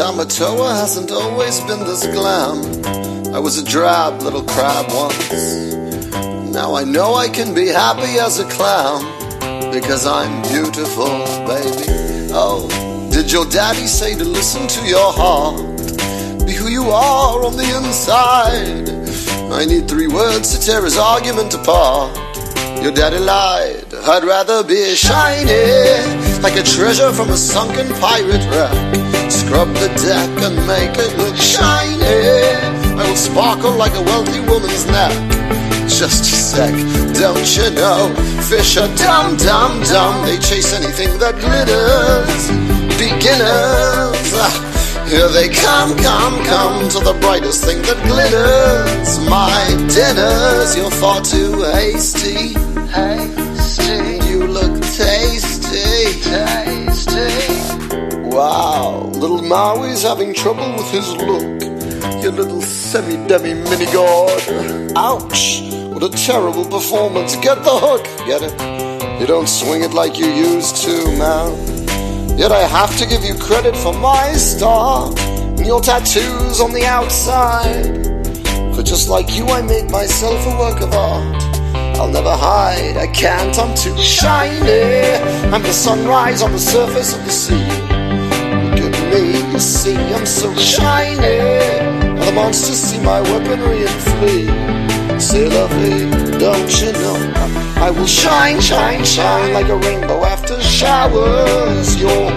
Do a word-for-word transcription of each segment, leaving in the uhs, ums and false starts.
Tamatoa hasn't always been this glam. I was a drab little crab once. Now I know I can be happy as a clown, because I'm beautiful, baby. Oh, did your daddy say to listen to your heart? Be who you are on the inside. I need three words to tear his argument apart. Your daddy lied. I'd rather be shiny, like a treasure from a sunken pirate wreck. Scrub the deck and make it look shiny. I will sparkle like a wealthy woman's neck. Just a sec, don't you know? Fish are dumb, dumb, dumb. They chase anything that glitters. Beginners, here they come, come, come to the brightest thing that glitters. My dinners, you're far too hasty. Hasty, you look tasty. Tasty. Wow, little Maui's having trouble with his look. You little semi-demi mini-god. Ouch, what a terrible performance. Get the hook, get it? You don't swing it like you used to, man. Yet I have to give you credit for my star and your tattoos on the outside. For just like you, I made myself a work of art. I'll never hide, I can't, I'm too shiny. I'm the sunrise on the surface of the sea. Look at me, you see, I'm so shiny. The monsters see my weaponry and flee. C'est la vie, don't you know? I will shine, shine, shine like a rainbow after showers. Your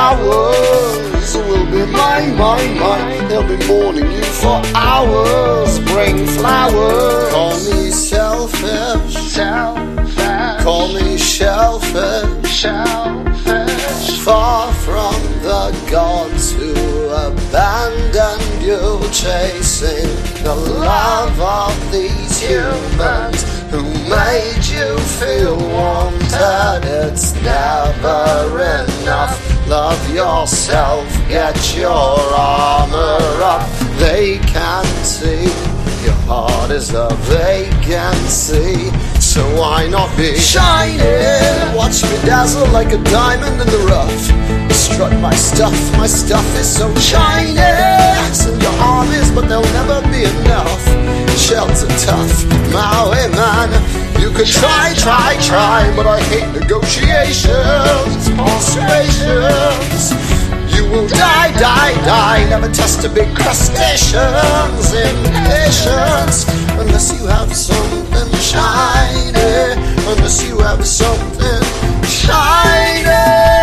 powers will be mine, mine, mine. They'll be mourning you for hours. Bring flowers. Call me selfish, selfish. Call me shellfish, shellfish. Far from the gods who abandoned you, chasing the love of these humans who made you feel wanted. It's never enough. Love yourself, get your armor up. They can't see, your heart is a vacancy. So why not be shiny? Watch me dazzle like a diamond in the rough. Strut my stuff, my stuff is so shiny. Send your armies, but they'll never be enough. Shelter tough, Maui man. You could try, try, try, but I hate negotiations, persuasions. You will die, die, die. Never test a big crustaceans in patience, unless you have something shiny. Unless you have something shiny.